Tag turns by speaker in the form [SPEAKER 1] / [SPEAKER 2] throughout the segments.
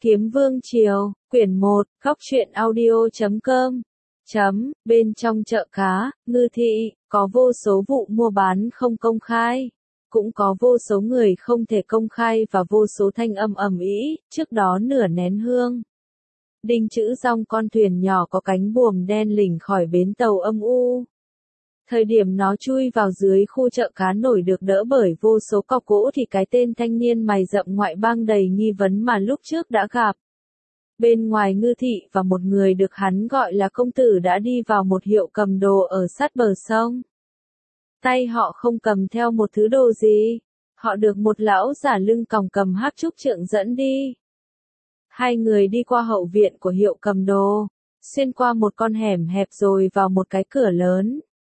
[SPEAKER 1] Kiếm Vương Triều, quyển 1, góc truyện audio.com. Bên trong chợ cá, Ngư Thị, có vô số vụ mua bán không công khai. Cũng có vô số người không thể công khai và vô số thanh âm ầm ĩ, trước đó nửa nén hương. Đinh chữ rong con thuyền nhỏ có cánh buồm đen lỉnh khỏi bến tàu âm u. Thời điểm nó chui vào dưới khu chợ cá nổi được đỡ bởi vô số cọc gỗ thì cái tên thanh niên mày rậm ngoại bang đầy nghi vấn mà lúc trước đã gặp. Bên ngoài Ngư Thị và một người được hắn gọi là công tử đã đi vào một hiệu cầm đồ ở sát bờ sông. Tay họ không cầm theo một thứ đồ gì. Họ được một lão giả lưng còng cầm háp trúc trượng dẫn đi. Hai người đi qua hậu viện của hiệu cầm đồ, xuyên qua một con hẻm hẹp rồi vào một cái cửa lớn.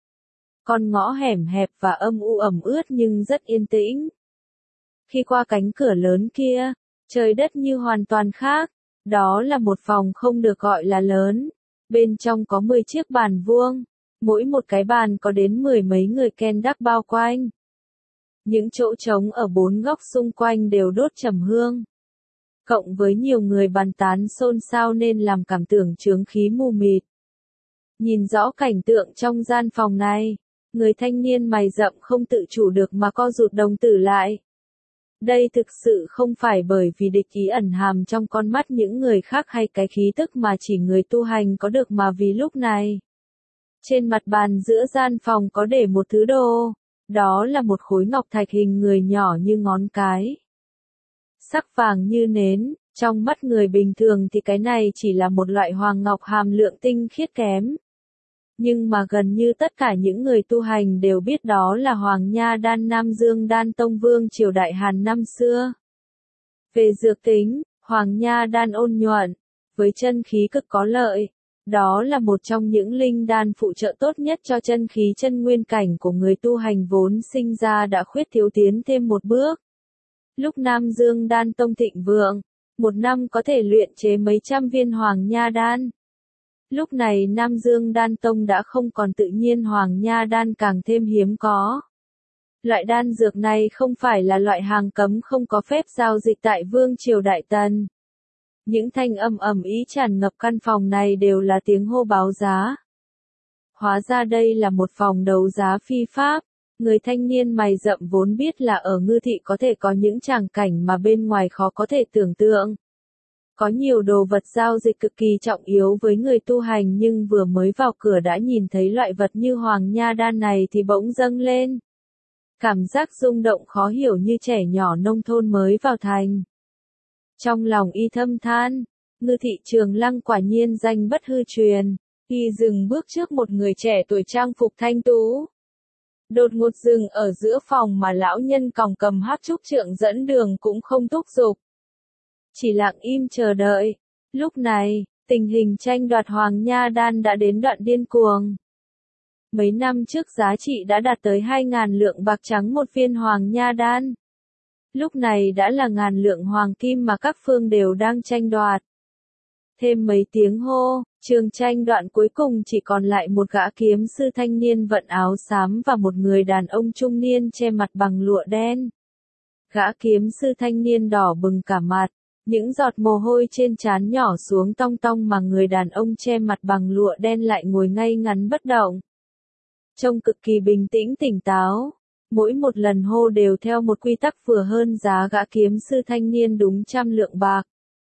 [SPEAKER 1] Con ngõ hẻm hẹp và âm u ẩm ướt nhưng rất yên tĩnh. Khi qua cánh cửa lớn kia, trời đất như hoàn toàn khác. Đó là một phòng không được gọi là lớn. Bên trong có 10 chiếc bàn vuông. Mỗi một cái bàn có đến 10 mấy người ken đắc bao quanh. Những chỗ trống ở 4 góc xung quanh đều đốt trầm hương. Cộng với nhiều người bàn tán xôn xao nên làm cảm tưởng chướng khí mù mịt. Nhìn rõ cảnh tượng trong gian phòng này, người thanh niên mày rậm không tự chủ được mà co rụt đồng tử lại. Đây thực sự không phải bởi vì địch ý ẩn hàm trong con mắt những người khác hay cái khí tức mà chỉ người tu hành có được mà vì lúc này. Trên mặt bàn giữa gian phòng có để một thứ đồ, đó là một khối ngọc thạch hình người nhỏ như ngón cái. Sắc vàng như nến, trong mắt người bình thường thì cái này chỉ là một loại hoàng ngọc hàm lượng tinh khiết kém. Nhưng mà gần như tất cả những người tu hành đều biết đó là Hoàng Nha Đan Nam Dương Đan Tông Vương triều Đại Hàn năm xưa. Về dược tính, Hoàng Nha Đan ôn nhuận, với chân khí cực có lợi. Đó là một trong những linh đan phụ trợ tốt nhất cho chân khí chân nguyên cảnh của người tu hành vốn sinh ra đã khuyết thiếu tiến thêm một bước. Lúc Nam Dương Đan Tông thịnh vượng, một năm có thể luyện chế mấy trăm viên Hoàng Nha Đan. Lúc này Nam Dương Đan Tông đã không còn tự nhiên Hoàng Nha Đan càng thêm hiếm có. Loại đan dược này không phải là loại hàng cấm không có phép giao dịch tại Vương triều Đại Tần. Những thanh âm ầm ĩ tràn ngập căn phòng này đều là tiếng hô báo giá. Hóa ra đây là một phòng đấu giá phi pháp. Người thanh niên mày rậm vốn biết là ở Ngư Thị có thể có những tràng cảnh mà bên ngoài khó có thể tưởng tượng. Có nhiều đồ vật giao dịch cực kỳ trọng yếu với người tu hành nhưng vừa mới vào cửa đã nhìn thấy loại vật như Hoàng Nha Đan này thì bỗng dâng lên. Cảm giác rung động khó hiểu như trẻ nhỏ nông thôn mới vào thành. Trong lòng y thâm than, Ngư Thị Trường Lăng quả nhiên danh bất hư truyền. Y dừng bước trước một người trẻ tuổi trang phục thanh tú. Đột ngột dừng ở giữa phòng mà lão nhân còng cầm háp trúc trượng dẫn đường cũng không thúc giục. Chỉ lặng im chờ đợi. Lúc này, tình hình tranh đoạt Hoàng Nha Đan đã đến đoạn điên cuồng. Mấy năm trước giá trị đã đạt tới 2.000 lượng bạc trắng một viên Hoàng Nha Đan. Lúc này đã là ngàn lượng hoàng kim mà các phương đều đang tranh đoạt. Thêm mấy tiếng hô, trường tranh đoạn cuối cùng chỉ còn lại một gã kiếm sư thanh niên vận áo xám và một người đàn ông trung niên che mặt bằng lụa đen. Gã kiếm sư thanh niên đỏ bừng cả mặt, những giọt mồ hôi trên trán nhỏ xuống tong tong mà người đàn ông che mặt bằng lụa đen lại ngồi ngay ngắn bất động. Trông cực kỳ bình tĩnh tỉnh táo. Mỗi một lần hô đều theo một quy tắc vừa hơn giá gã kiếm sư thanh niên đúng 100 lượng bạc.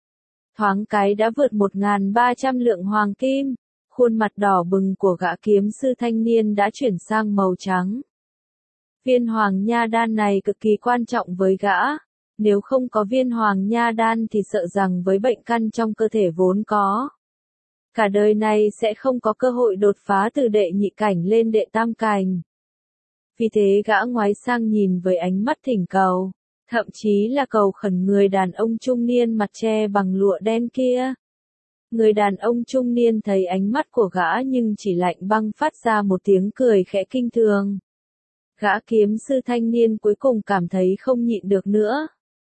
[SPEAKER 1] Thoáng cái đã vượt 1.300 lượng hoàng kim, khuôn mặt đỏ bừng của gã kiếm sư thanh niên đã chuyển sang màu trắng. Viên Hoàng Nha Đan này cực kỳ quan trọng với gã, nếu không có viên Hoàng Nha Đan thì sợ rằng với bệnh căn trong cơ thể vốn có. Cả đời này sẽ không có cơ hội đột phá từ đệ nhị cảnh lên đệ tam cảnh. Vì thế gã ngoái sang nhìn với ánh mắt thỉnh cầu, thậm chí là cầu khẩn người đàn ông trung niên mặt che bằng lụa đen kia. Người đàn ông trung niên thấy ánh mắt của gã nhưng chỉ lạnh băng phát ra một tiếng cười khẽ kinh thường. Gã kiếm sư thanh niên cuối cùng cảm thấy không nhịn được nữa.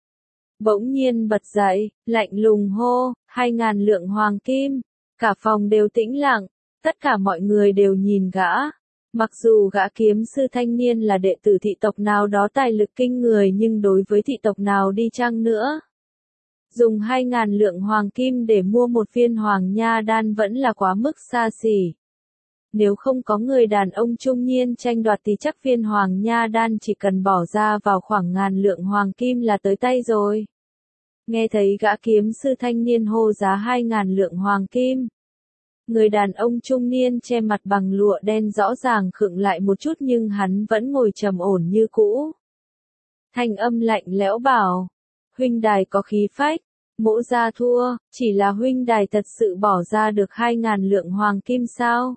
[SPEAKER 1] Bỗng nhiên bật dậy, lạnh lùng hô, 2.000 lượng hoàng kim. Cả phòng đều tĩnh lặng, tất cả mọi người đều nhìn gã. Mặc dù gã kiếm sư thanh niên là đệ tử thị tộc nào đó tài lực kinh người nhưng đối với thị tộc nào đi chăng nữa, Dùng 2.000 lượng hoàng kim để mua một viên hoàng nha đan vẫn là quá mức xa xỉ. Nếu không có người đàn ông trung niên tranh đoạt thì chắc viên hoàng nha đan chỉ cần bỏ ra vào khoảng 1.000 lượng hoàng kim là tới tay rồi. Nghe thấy gã kiếm sư thanh niên hô giá 2.000 lượng hoàng kim. Người đàn ông trung niên che mặt bằng lụa đen rõ ràng khựng lại một chút nhưng hắn vẫn ngồi trầm ổn như cũ. Thanh âm lạnh lẽo bảo, huynh đài có khí phách, mỗ gia thua, chỉ là huynh đài thật sự bỏ ra được 2.000 lượng hoàng kim sao?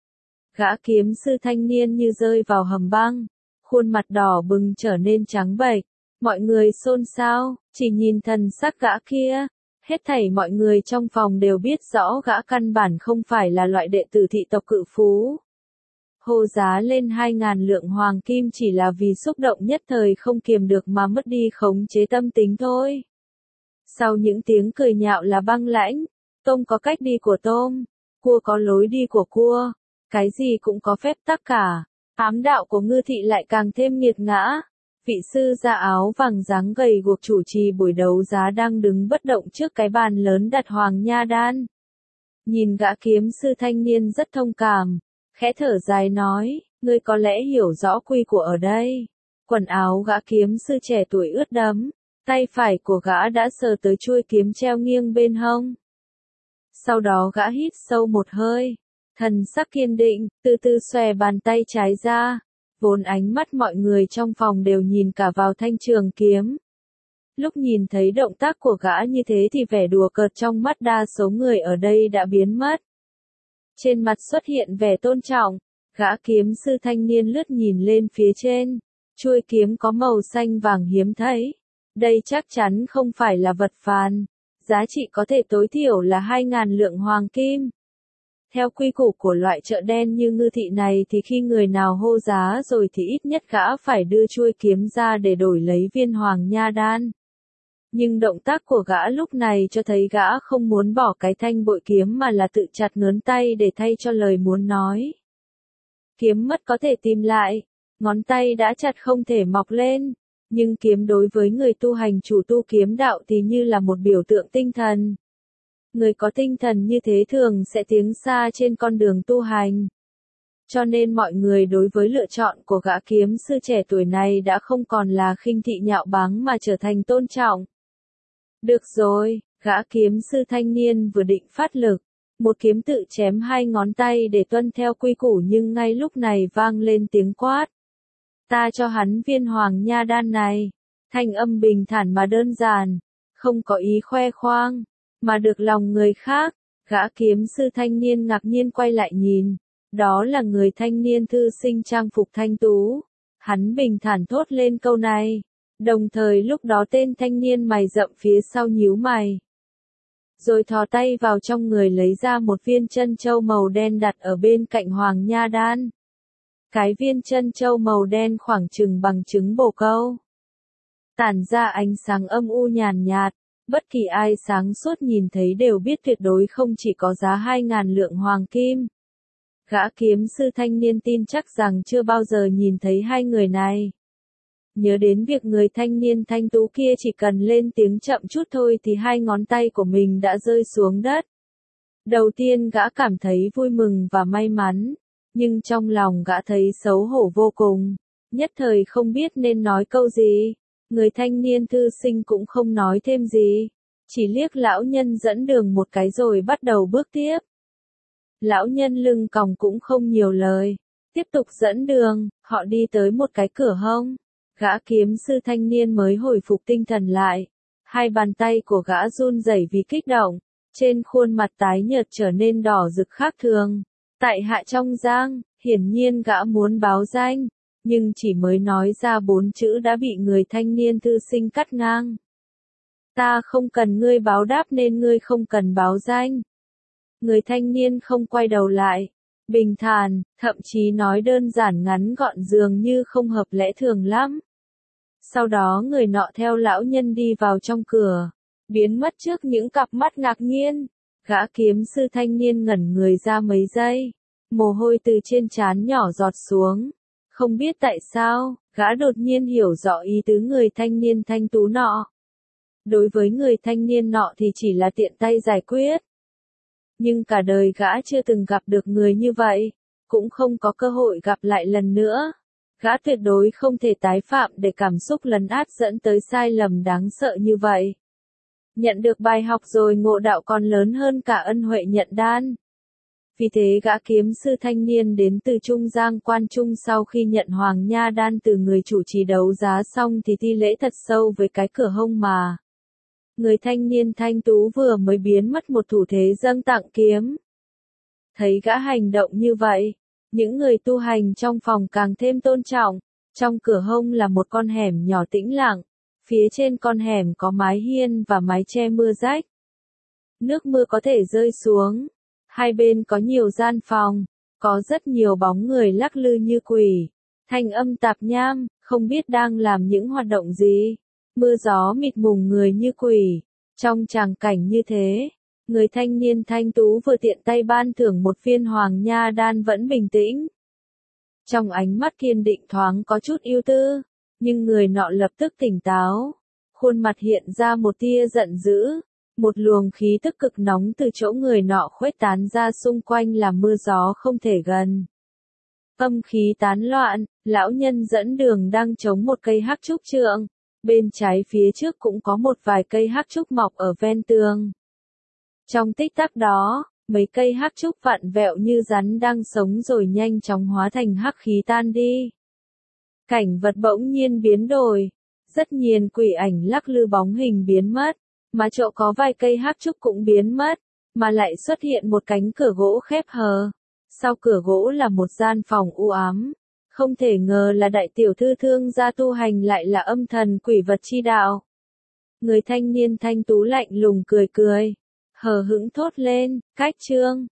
[SPEAKER 1] Gã kiếm sư thanh niên như rơi vào hầm băng, khuôn mặt đỏ bừng trở nên trắng bệch, mọi người xôn xao, chỉ nhìn thần sắc gã kia. Hết thảy mọi người trong phòng đều biết rõ gã căn bản không phải là loại đệ tử thị tộc cự phú. Hô giá lên 2.000 lượng hoàng kim chỉ là vì xúc động nhất thời không kiềm được mà mất đi khống chế tâm tính thôi. Sau những tiếng cười nhạo là băng lãnh, tôm có cách đi của tôm, cua có lối đi của cua, cái gì cũng có phép tắc cả. Ám đạo của Ngư Thị lại càng thêm nghiệt ngã. Vị sư da áo vàng dáng gầy guộc chủ trì buổi đấu giá đang đứng bất động trước cái bàn lớn đặt hoàng nha đan. Nhìn gã kiếm sư thanh niên rất thông cảm, khẽ thở dài nói, ngươi có lẽ hiểu rõ quy của ở đây. Quần áo gã kiếm sư trẻ tuổi ướt đẫm, tay phải của gã đã sờ tới chuôi kiếm treo nghiêng bên hông. Sau đó gã hít sâu một hơi, thần sắc kiên định, từ từ xòe bàn tay trái ra. Vốn ánh mắt mọi người trong phòng đều nhìn cả vào thanh trường kiếm. Lúc nhìn thấy động tác của gã như thế thì vẻ đùa cợt trong mắt đa số người ở đây đã biến mất. Trên mặt xuất hiện vẻ tôn trọng, gã kiếm sư thanh niên lướt nhìn lên phía trên. Chuôi kiếm có màu xanh vàng hiếm thấy. Đây chắc chắn không phải là vật phàm, giá trị có thể tối thiểu là 2.000 lượng hoàng kim. Theo quy củ của loại chợ đen như Ngư Thị này thì khi người nào hô giá rồi thì ít nhất gã phải đưa chuôi kiếm ra để đổi lấy viên hoàng nha đan. Nhưng động tác của gã lúc này cho thấy gã không muốn bỏ cái thanh bội kiếm mà là tự chặt ngón tay để thay cho lời muốn nói. Kiếm mất có thể tìm lại, ngón tay đã chặt không thể mọc lên, nhưng kiếm đối với người tu hành chủ tu kiếm đạo thì như là một biểu tượng tinh thần. Người có tinh thần như thế thường sẽ tiến xa trên con đường tu hành. Cho nên mọi người đối với lựa chọn của gã kiếm sư trẻ tuổi này đã không còn là khinh thị nhạo báng mà trở thành tôn trọng. Được rồi, gã kiếm sư thanh niên vừa định phát lực, một kiếm tự chém 2 ngón tay để tuân theo quy củ nhưng ngay lúc này vang lên tiếng quát. Ta cho hắn viên hoàng nha đan này. Thanh âm bình thản mà đơn giản, không có ý khoe khoang, mà được lòng người khác. Gã kiếm sư thanh niên ngạc nhiên quay lại nhìn, đó là người thanh niên thư sinh trang phục thanh tú. Hắn bình thản thốt lên câu này, đồng thời lúc đó tên thanh niên mày rậm phía sau nhíu mày. Rồi thò tay vào trong người lấy ra một viên chân châu màu đen đặt ở bên cạnh hoàng nha đan. Cái viên chân châu màu đen khoảng chừng bằng trứng bồ câu. Tản ra ánh sáng âm u nhàn nhạt, bất kỳ ai sáng suốt nhìn thấy đều biết tuyệt đối không chỉ có giá 2.000 lượng hoàng kim. Gã kiếm sư thanh niên tin chắc rằng chưa bao giờ nhìn thấy hai người này. Nhớ đến việc người thanh niên thanh tú kia chỉ cần lên tiếng chậm chút thôi thì 2 ngón tay của mình đã rơi xuống đất. Đầu tiên gã cảm thấy vui mừng và may mắn, nhưng trong lòng gã thấy xấu hổ vô cùng, nhất thời không biết nên nói câu gì. Người thanh niên thư sinh cũng không nói thêm gì, chỉ liếc lão nhân dẫn đường một cái rồi bắt đầu bước tiếp. Lão nhân lưng còng cũng không nhiều lời, tiếp tục dẫn đường, họ đi tới một cái cửa hông. Gã kiếm sư thanh niên mới hồi phục tinh thần lại, 2 bàn tay của gã run rẩy vì kích động, trên khuôn mặt tái nhợt trở nên đỏ rực khác thường. Tại hạ trong giang, hiển nhiên gã muốn báo danh, nhưng chỉ mới nói ra 4 chữ đã bị người thanh niên thư sinh cắt ngang. Ta không cần ngươi báo đáp nên ngươi không cần báo danh. Người thanh niên không quay đầu lại, bình thản, thậm chí nói đơn giản ngắn gọn dường như không hợp lẽ thường lắm. Sau đó người nọ theo lão nhân đi vào trong cửa, biến mất trước những cặp mắt ngạc nhiên. Gã kiếm sư thanh niên ngẩn người ra mấy giây, mồ hôi từ trên trán nhỏ giọt xuống. Không biết tại sao, gã đột nhiên hiểu rõ ý tứ người thanh niên thanh tú nọ. Đối với người thanh niên nọ thì chỉ là tiện tay giải quyết. Nhưng cả đời gã chưa từng gặp được người như vậy, cũng không có cơ hội gặp lại lần nữa. Gã tuyệt đối không thể tái phạm để cảm xúc lấn át dẫn tới sai lầm đáng sợ như vậy. Nhận được bài học rồi ngộ đạo còn lớn hơn cả ân huệ nhận đan. Vì thế gã kiếm sư thanh niên đến từ Trung Giang Quan Trung sau khi nhận Hoàng Nha đan từ người chủ trì đấu giá xong thì thi lễ thật sâu với cái cửa hông mà. Người thanh niên thanh tú vừa mới biến mất một thủ thế dâng tặng kiếm. Thấy gã hành động như vậy, những người tu hành trong phòng càng thêm tôn trọng. Trong cửa hông là một con hẻm nhỏ tĩnh lặng, phía trên con hẻm có mái hiên và mái che mưa rách. Nước mưa có thể rơi xuống, hai bên có nhiều gian phòng, có rất nhiều bóng người lắc lư như quỷ. Thanh âm tạp nham, không biết đang làm những hoạt động gì. Mưa gió mịt mùng người như quỷ. Trong tràng cảnh như thế, người thanh niên thanh tú vừa tiện tay ban thưởng một viên Hoàng Nha đan vẫn bình tĩnh. Trong ánh mắt kiên định thoáng có chút ưu tư, nhưng người nọ lập tức tỉnh táo. Khuôn mặt hiện ra một tia giận dữ, một luồng khí tức cực nóng từ chỗ người nọ khuếch tán ra xung quanh làm mưa gió không thể gần. Âm khí tán loạn, lão nhân dẫn đường đang chống một cây hắc trúc trượng. Bên trái phía trước cũng có một vài cây hắc trúc mọc ở ven tường. Trong tích tắc đó, mấy cây hắc trúc vặn vẹo như rắn đang sống rồi nhanh chóng hóa thành hắc khí tan đi. Cảnh vật bỗng nhiên biến đổi, rất nhiều quỷ ảnh lắc lư bóng hình biến mất, mà chỗ có vài cây hắc trúc cũng biến mất, mà lại xuất hiện một cánh cửa gỗ khép hờ. Sau cửa gỗ là một gian phòng u ám. Không thể ngờ là đại tiểu thư thương gia tu hành lại là âm thần quỷ vật chi đạo. Người thanh niên thanh tú lạnh lùng cười cười, hờ hững thốt lên, cách chương.